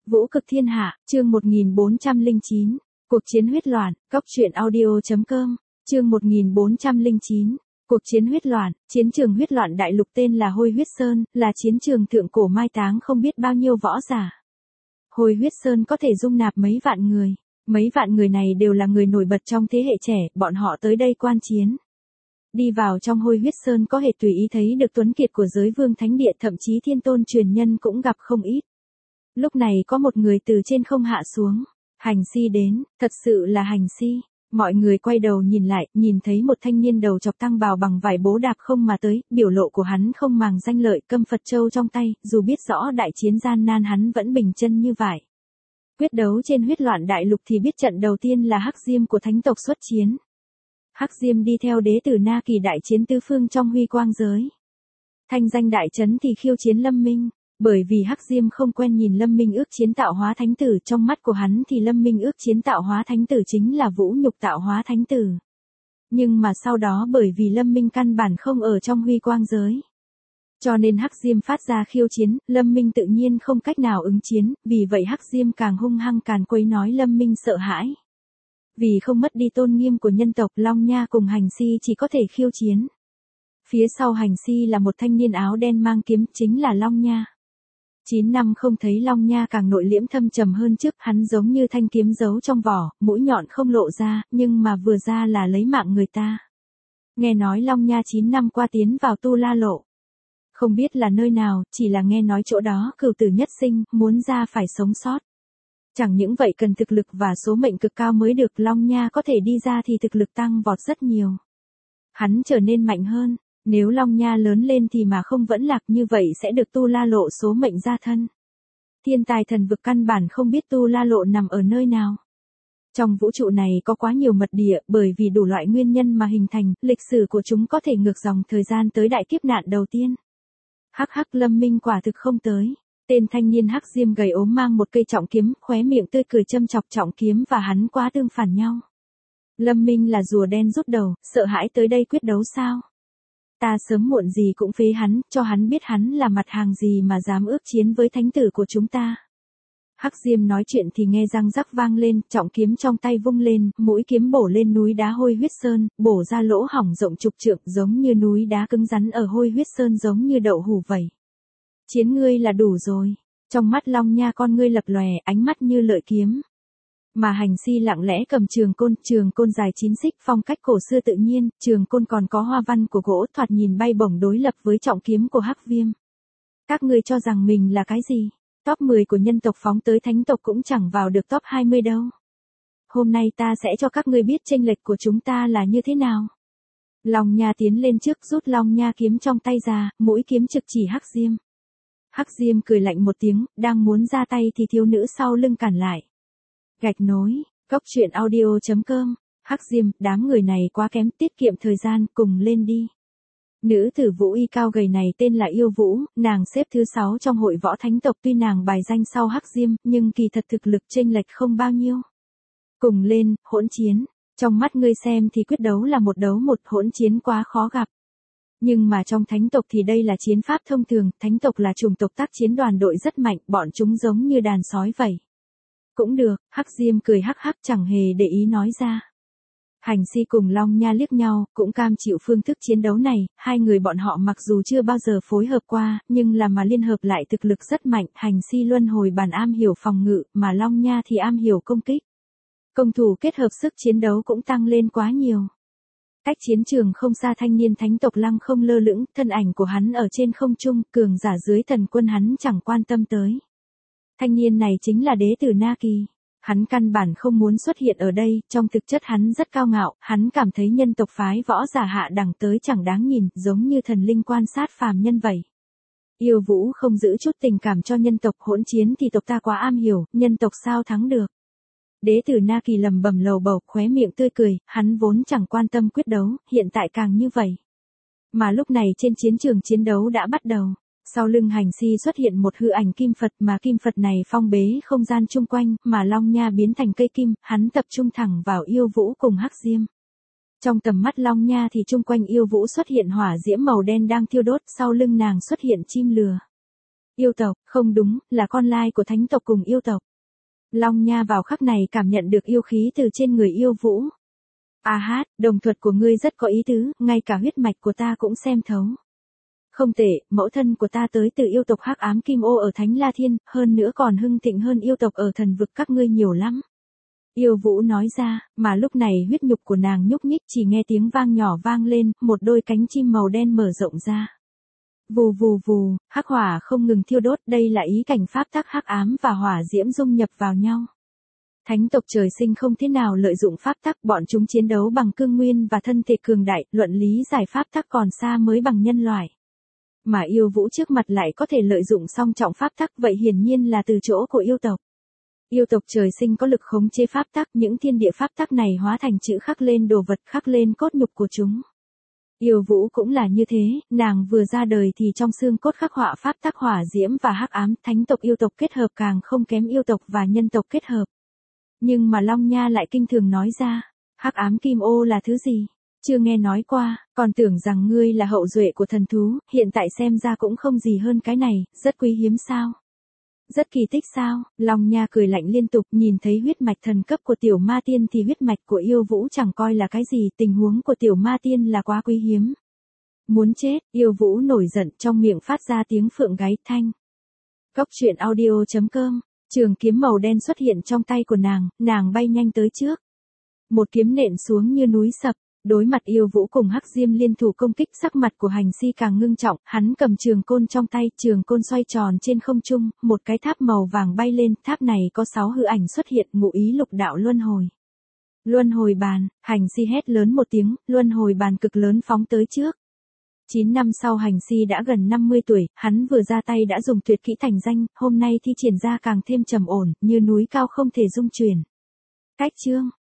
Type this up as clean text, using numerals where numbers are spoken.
Vũ cực thiên hạ, chương 1409, cuộc chiến huyết loạn, Cốc truyện audio.com, chương 1409, cuộc chiến huyết loạn, chiến trường huyết loạn đại lục tên là Hôi Huyết Sơn, là chiến trường thượng cổ mai táng không biết bao nhiêu võ giả. Hôi Huyết Sơn có thể dung nạp mấy vạn người này đều là người nổi bật trong thế hệ trẻ, bọn họ tới đây quan chiến. Đi vào trong Hôi Huyết Sơn có thể tùy ý thấy được tuấn kiệt của giới vương thánh địa, thậm chí thiên tôn truyền nhân cũng gặp không ít. Lúc này có một người từ trên không hạ xuống. Hành Si đến, thật sự là Hành Si. Mọi người quay đầu nhìn lại, nhìn thấy một thanh niên đầu chọc tăng bào bằng vải bố đạp không mà tới, biểu lộ của hắn không màng danh lợi, câm Phật châu trong tay, dù biết rõ đại chiến gian nan hắn vẫn bình chân như vậy. Quyết đấu trên huyết loạn đại lục thì biết trận đầu tiên là Hắc Diêm của thánh tộc xuất chiến. Hắc Diêm đi theo đế tử Na Kỳ đại chiến tứ phương trong huy quang giới. Thanh danh đại trấn thì khiêu chiến Lâm Minh. Bởi vì Hắc Diêm không quen nhìn Lâm Minh ước chiến tạo hóa thánh tử, trong mắt của hắn thì Lâm Minh ước chiến tạo hóa thánh tử chính là vũ nhục tạo hóa thánh tử. Nhưng mà sau đó bởi vì Lâm Minh căn bản không ở trong huy quang giới, cho nên Hắc Diêm phát ra khiêu chiến, Lâm Minh tự nhiên không cách nào ứng chiến, vì vậy Hắc Diêm càng hung hăng càn quấy nói Lâm Minh sợ hãi. Vì không mất đi tôn nghiêm của nhân tộc, Long Nha cùng Hành Si chỉ có thể khiêu chiến. Phía sau Hành Si là một thanh niên áo đen mang kiếm, chính là Long Nha. 9 năm không thấy Long Nha càng nội liễm thâm trầm hơn trước, hắn giống như thanh kiếm giấu trong vỏ, mũi nhọn không lộ ra, nhưng mà vừa ra là lấy mạng người ta. Nghe nói Long Nha 9 năm qua tiến vào Tu La Lộ. Không biết là nơi nào, chỉ là nghe nói chỗ đó cửu tử nhất sinh, muốn ra phải sống sót. Chẳng những vậy cần thực lực và số mệnh cực cao mới được, Long Nha có thể đi ra thì thực lực tăng vọt rất nhiều. Hắn trở nên mạnh hơn. Nếu Long Nha lớn lên thì mà không vẫn lạc như vậy sẽ được Tu La Lộ số mệnh gia thân. Thiên tài thần vực căn bản không biết Tu La Lộ nằm ở nơi nào. Trong vũ trụ này có quá nhiều mật địa, bởi vì đủ loại nguyên nhân mà hình thành, lịch sử của chúng có thể ngược dòng thời gian tới đại kiếp nạn đầu tiên. Hắc hắc, Lâm Minh quả thực không tới. Tên thanh niên Hắc Diêm gầy ốm mang một cây trọng kiếm, khóe miệng tươi cười châm chọc trọng kiếm và hắn quá tương phản nhau. Lâm Minh là rùa đen rút đầu, sợ hãi tới đây quyết đấu sao? Ta sớm muộn gì cũng phế hắn, cho hắn biết hắn là mặt hàng gì mà dám ước chiến với thánh tử của chúng ta. Hắc Diêm nói chuyện thì nghe răng rắc vang lên, trọng kiếm trong tay vung lên, mũi kiếm bổ lên núi đá Hôi Huyết Sơn, bổ ra lỗ hổng rộng chục trượng, giống như núi đá cứng rắn ở Hôi Huyết Sơn giống như đậu hủ vậy. Chiến ngươi là đủ rồi. Trong mắt Long Nha con ngươi lập lòe, ánh mắt như lợi kiếm. Mà Hành Si lặng lẽ cầm trường côn dài 9 xích, phong cách cổ xưa tự nhiên, trường côn còn có hoa văn của gỗ, thoạt nhìn bay bổng đối lập với trọng kiếm của Hắc Viêm. Các ngươi cho rằng mình là cái gì? Top 10 của nhân tộc phóng tới thánh tộc cũng chẳng vào được top 20 đâu. Hôm nay ta sẽ cho các ngươi biết chênh lệch của chúng ta là như thế nào. Long Nha tiến lên trước, rút Long Nha kiếm trong tay ra, mũi kiếm trực chỉ Hắc Diêm. Hắc Diêm cười lạnh một tiếng, đang muốn ra tay thì thiếu nữ sau lưng cản lại. Gạch nối, Cốc truyện audio.com, Hắc Diêm, đám người này quá kém, tiết kiệm thời gian, cùng lên đi. Nữ tử Vũ Y cao gầy này tên là Yêu Vũ, nàng xếp thứ 6 trong hội võ thánh tộc, tuy nàng bài danh sau Hắc Diêm, nhưng kỳ thật thực lực chênh lệch không bao nhiêu. Cùng lên, hỗn chiến, trong mắt ngươi xem thì quyết đấu là một đấu một, hỗn chiến quá khó gặp. Nhưng mà trong thánh tộc thì đây là chiến pháp thông thường, thánh tộc là chủng tộc tác chiến đoàn đội rất mạnh, bọn chúng giống như đàn sói vậy. Cũng được, Hắc Diêm cười hắc hắc chẳng hề để ý nói ra. Hành Si cùng Long Nha liếc nhau, cũng cam chịu phương thức chiến đấu này, hai người bọn họ mặc dù chưa bao giờ phối hợp qua, nhưng là mà liên hợp lại thực lực rất mạnh, Hành Si luân hồi bàn am hiểu phòng ngự, mà Long Nha thì am hiểu công kích. Công thủ kết hợp sức chiến đấu cũng tăng lên quá nhiều. Cách chiến trường không xa thanh niên thánh tộc lăng không lơ lửng, thân ảnh của hắn ở trên không trung, cường giả dưới thần quân hắn chẳng quan tâm tới. Thanh niên này chính là đế tử Na Kỳ. Hắn căn bản không muốn xuất hiện ở đây, trong thực chất hắn rất cao ngạo, hắn cảm thấy nhân tộc phái võ giả hạ đẳng tới chẳng đáng nhìn, giống như thần linh quan sát phàm nhân vậy. Yêu Vũ không giữ chút tình cảm cho nhân tộc, hỗn chiến thì tộc ta quá am hiểu, nhân tộc sao thắng được. Đế tử Na Kỳ lầm bầm lầu bầu, khóe miệng tươi cười, hắn vốn chẳng quan tâm quyết đấu, hiện tại càng như vậy. Mà lúc này trên chiến trường chiến đấu đã bắt đầu. Sau lưng Hành Si xuất hiện một hư ảnh kim Phật, mà kim Phật này phong bế không gian chung quanh, mà Long Nha biến thành cây kim, hắn tập trung thẳng vào Yêu Vũ cùng Hắc Diêm. Trong tầm mắt Long Nha thì chung quanh Yêu Vũ xuất hiện hỏa diễm màu đen đang thiêu đốt, sau lưng nàng xuất hiện chim lừa. Yêu tộc, không đúng, là con lai của thánh tộc cùng yêu tộc. Long Nha vào khắc này cảm nhận được yêu khí từ trên người yêu vũ. A hát, đồng thuật của ngươi rất có ý tứ, ngay cả huyết mạch của ta cũng xem thấu. Không tệ, mẫu thân của ta tới từ yêu tộc hắc ám kim ô ở Thánh La Thiên, hơn nữa còn hưng thịnh hơn yêu tộc ở thần vực các ngươi nhiều lắm. Yêu Vũ nói ra, mà lúc này huyết nhục của nàng nhúc nhích chỉ nghe tiếng vang nhỏ vang lên, một đôi cánh chim màu đen mở rộng ra. Vù vù vù, hắc hỏa không ngừng thiêu đốt, đây là ý cảnh pháp tắc hắc ám và hỏa diễm dung nhập vào nhau. Thánh tộc trời sinh không thế nào lợi dụng pháp tắc, bọn chúng chiến đấu bằng cương nguyên và thân thể cường đại, luận lý giải pháp tắc còn xa mới bằng nhân loại. Mà yêu vũ trước mặt lại có thể lợi dụng song trọng pháp tắc, vậy hiển nhiên là từ chỗ của yêu tộc. Yêu tộc trời sinh có lực khống chế pháp tắc, những thiên địa pháp tắc này hóa thành chữ khắc lên đồ vật, khắc lên cốt nhục của chúng. Yêu vũ cũng là như thế, nàng vừa ra đời thì trong xương cốt khắc họa pháp tắc hỏa diễm và hắc ám, thánh tộc yêu tộc kết hợp càng không kém yêu tộc và nhân tộc kết hợp. Nhưng mà Long Nha lại kinh thường nói ra, hắc ám kim ô là thứ gì? Chưa nghe nói qua, còn tưởng rằng ngươi là hậu duệ của thần thú, hiện tại xem ra cũng không gì hơn cái này, rất quý hiếm sao? Rất kỳ tích sao? Long Nha cười lạnh liên tục, nhìn thấy huyết mạch thần cấp của tiểu ma tiên thì huyết mạch của yêu vũ chẳng coi là cái gì, tình huống của tiểu ma tiên là quá quý hiếm. Muốn chết, yêu vũ nổi giận, trong miệng phát ra tiếng phượng gáy thanh. Cốc truyện audio.com, trường kiếm màu đen xuất hiện trong tay của nàng bay nhanh tới trước. Một kiếm nện xuống như núi sập. Đối mặt yêu vũ cùng hắc diêm liên thủ công kích, sắc mặt của hành si càng ngưng trọng, hắn cầm trường côn trong tay, trường côn xoay tròn trên không trung, một cái tháp màu vàng bay lên, tháp này có 6 hư ảnh xuất hiện, ngụ ý lục đạo luân hồi. Luân hồi bàn, hành si hét lớn một tiếng, luân hồi bàn cực lớn phóng tới trước. 9 năm sau hành si đã gần 50 tuổi, hắn vừa ra tay đã dùng tuyệt kỹ thành danh, hôm nay thi triển ra càng thêm trầm ổn, như núi cao không thể dung chuyển. Cách chương